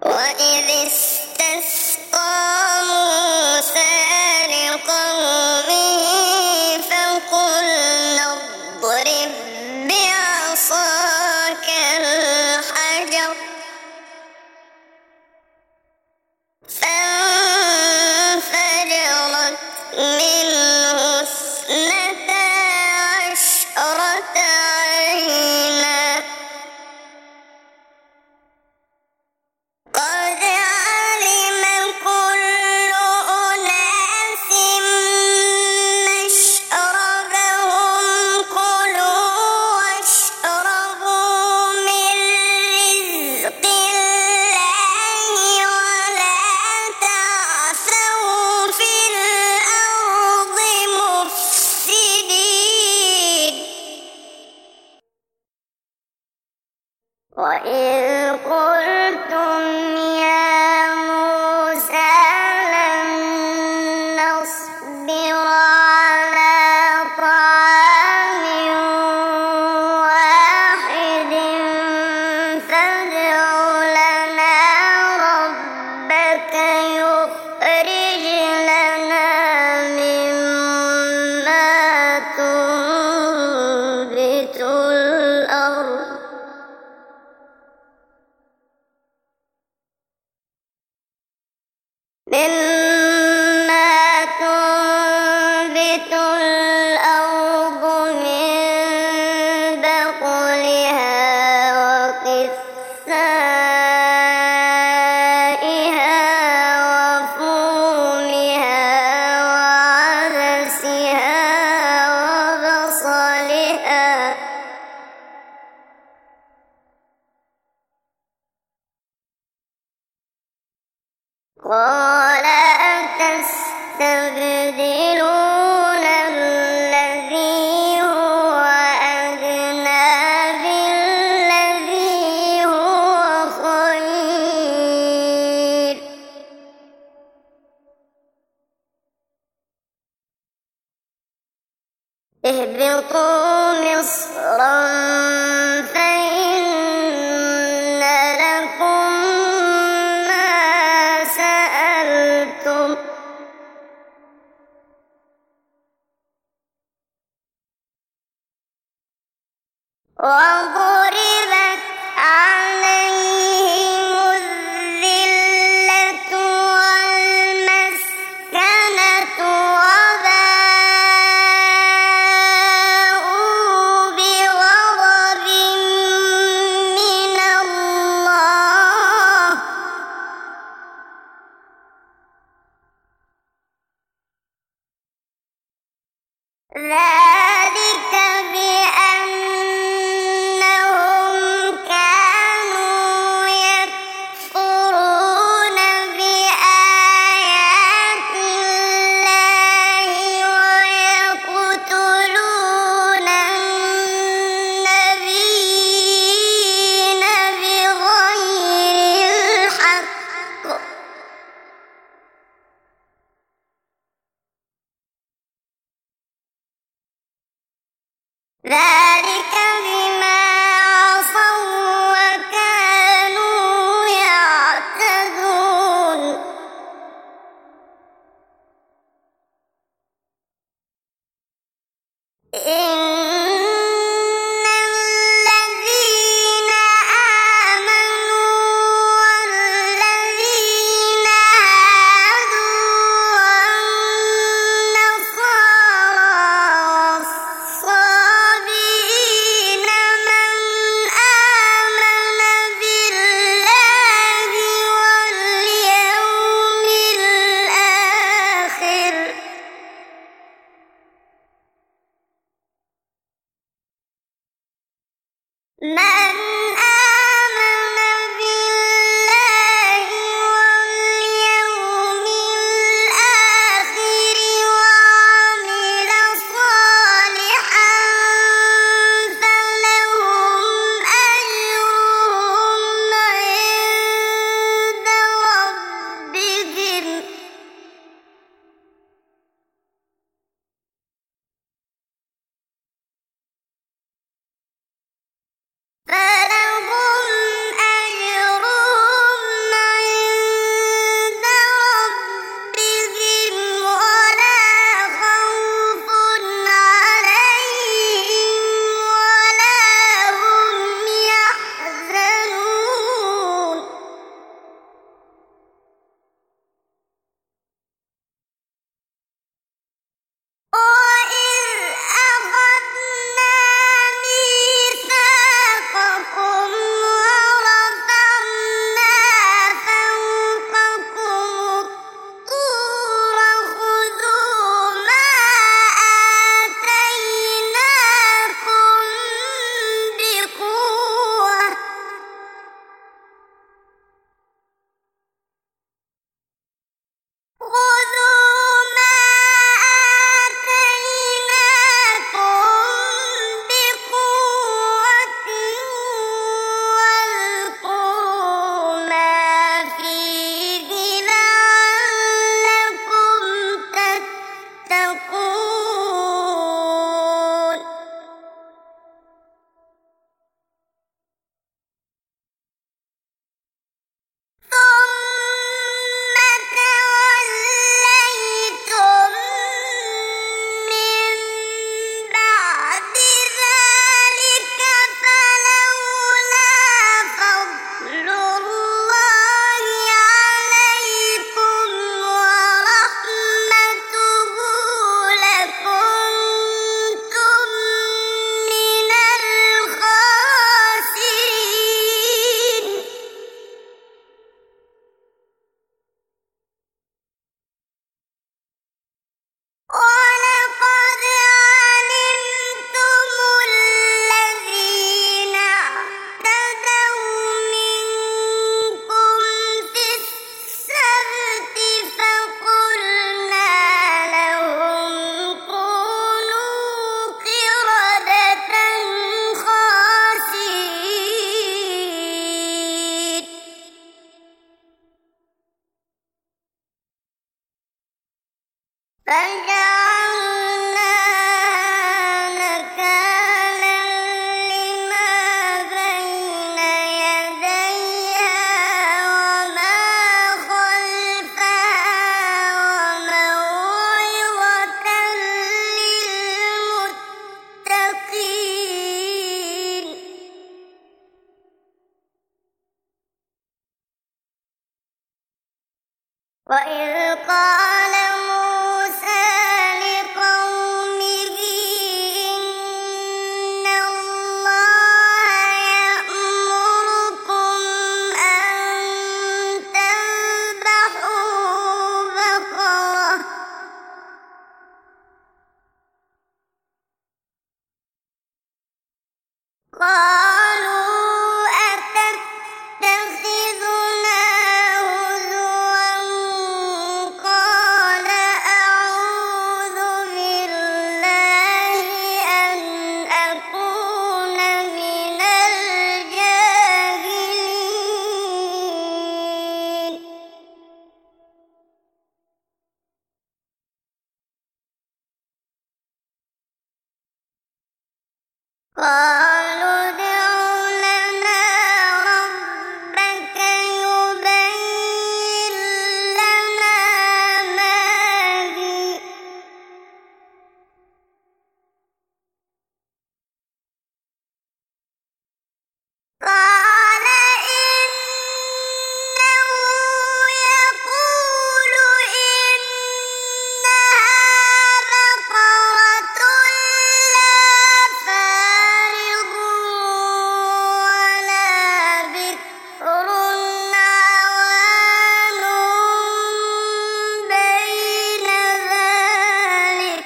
وإذ استسقى موسى لقومه فقلنا اضرب بعصاك الحجر فانفجرت منه اثنتا عشرة عينا قد علم كل أناس مشربهم كلوا واشربوا من رزق الله ولا تعثوا في الأرض مفسدين وإذ قلتم يا موسى لن نصبر على طعام واحد فادع لنا ربك يخرج لنا مما تنبت الأرض من بقلها وقثائها وفومها وعدسها وبصلها قال أتستبدلون الذي هو أدنى بالذي هو خير اهبطوا مصرا فإن لكم ما سألتم وضربت عليهم الذلة والمسكنة وباءوا بغضب من الله فجعلناها نكالا لما بين يديها وما خلفها وموعظة للمتقين. وإذ قال موسى لقومه إن الله يأمركم أن تذبحوا بقرة قالوا أتتخذنا هزوا قال أعوذ بالله أن أكون من الجاهلين. قالوا ادع لنا ربك يبين لنا ما هي قال إنه يقول إنها بقرة لا فارض ولا بكر عوان بين ذلك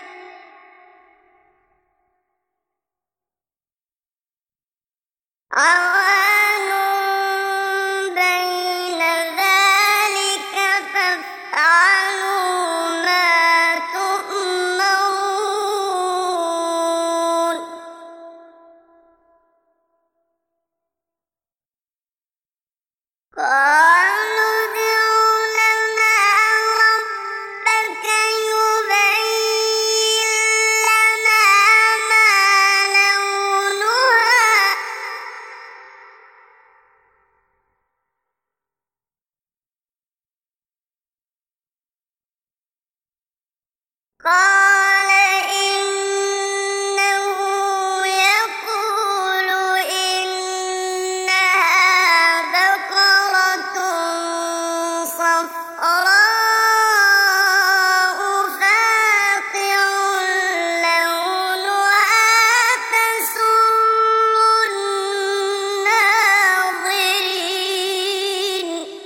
فافعلوا ما تؤمرون. قالوا ادع لنا ربك يبين لنا ما لونها قال إنه يقول إنها بقرة صفراء فاقع لونها تسر الناظرين.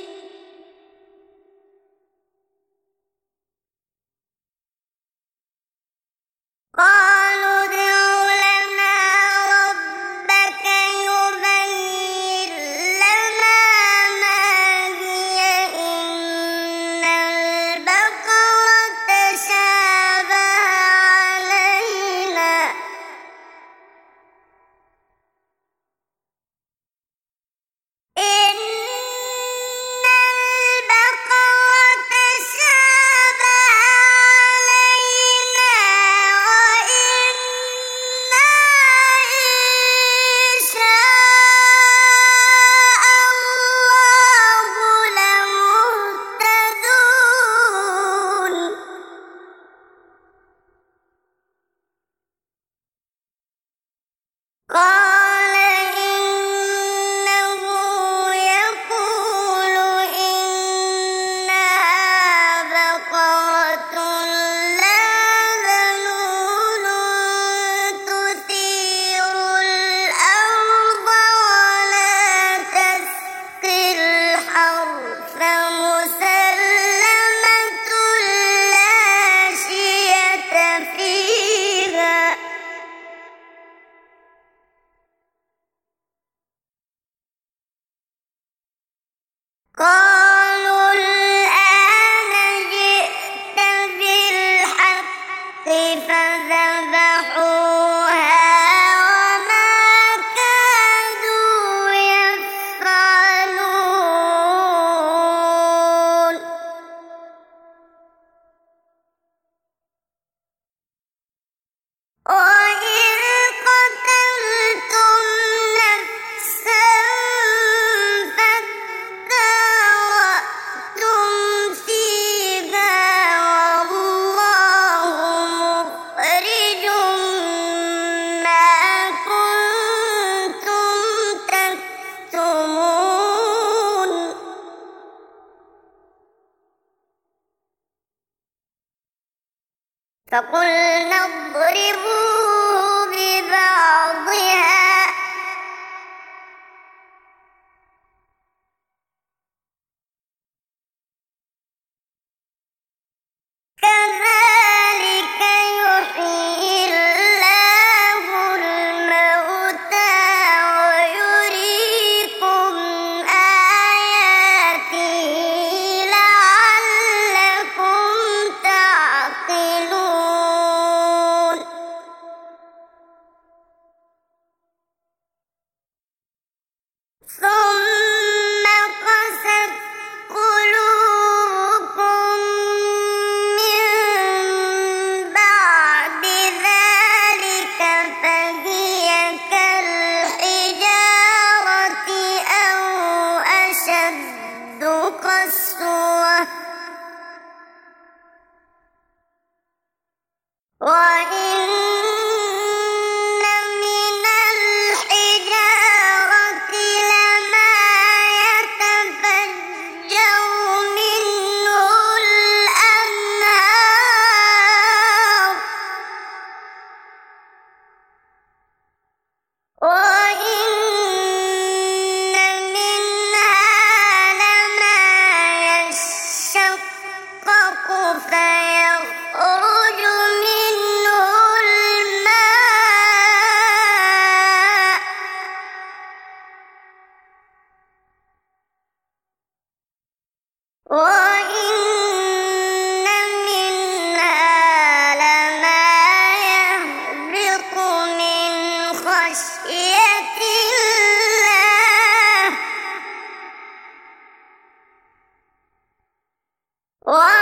فقلنا اضربوه ببعضها كذلك يحيي الله الموتى ويريكم آياته لعلكم تعقلون ثم قست قلوبكم من بعد ذلك فهي كالحجارة أو أشد قسوة وإن من الحجارة لما يتفجر منه الأنهار وإن منها لما يشقق فيخرج منه الماء وإن منها لما يهبط من خشية الله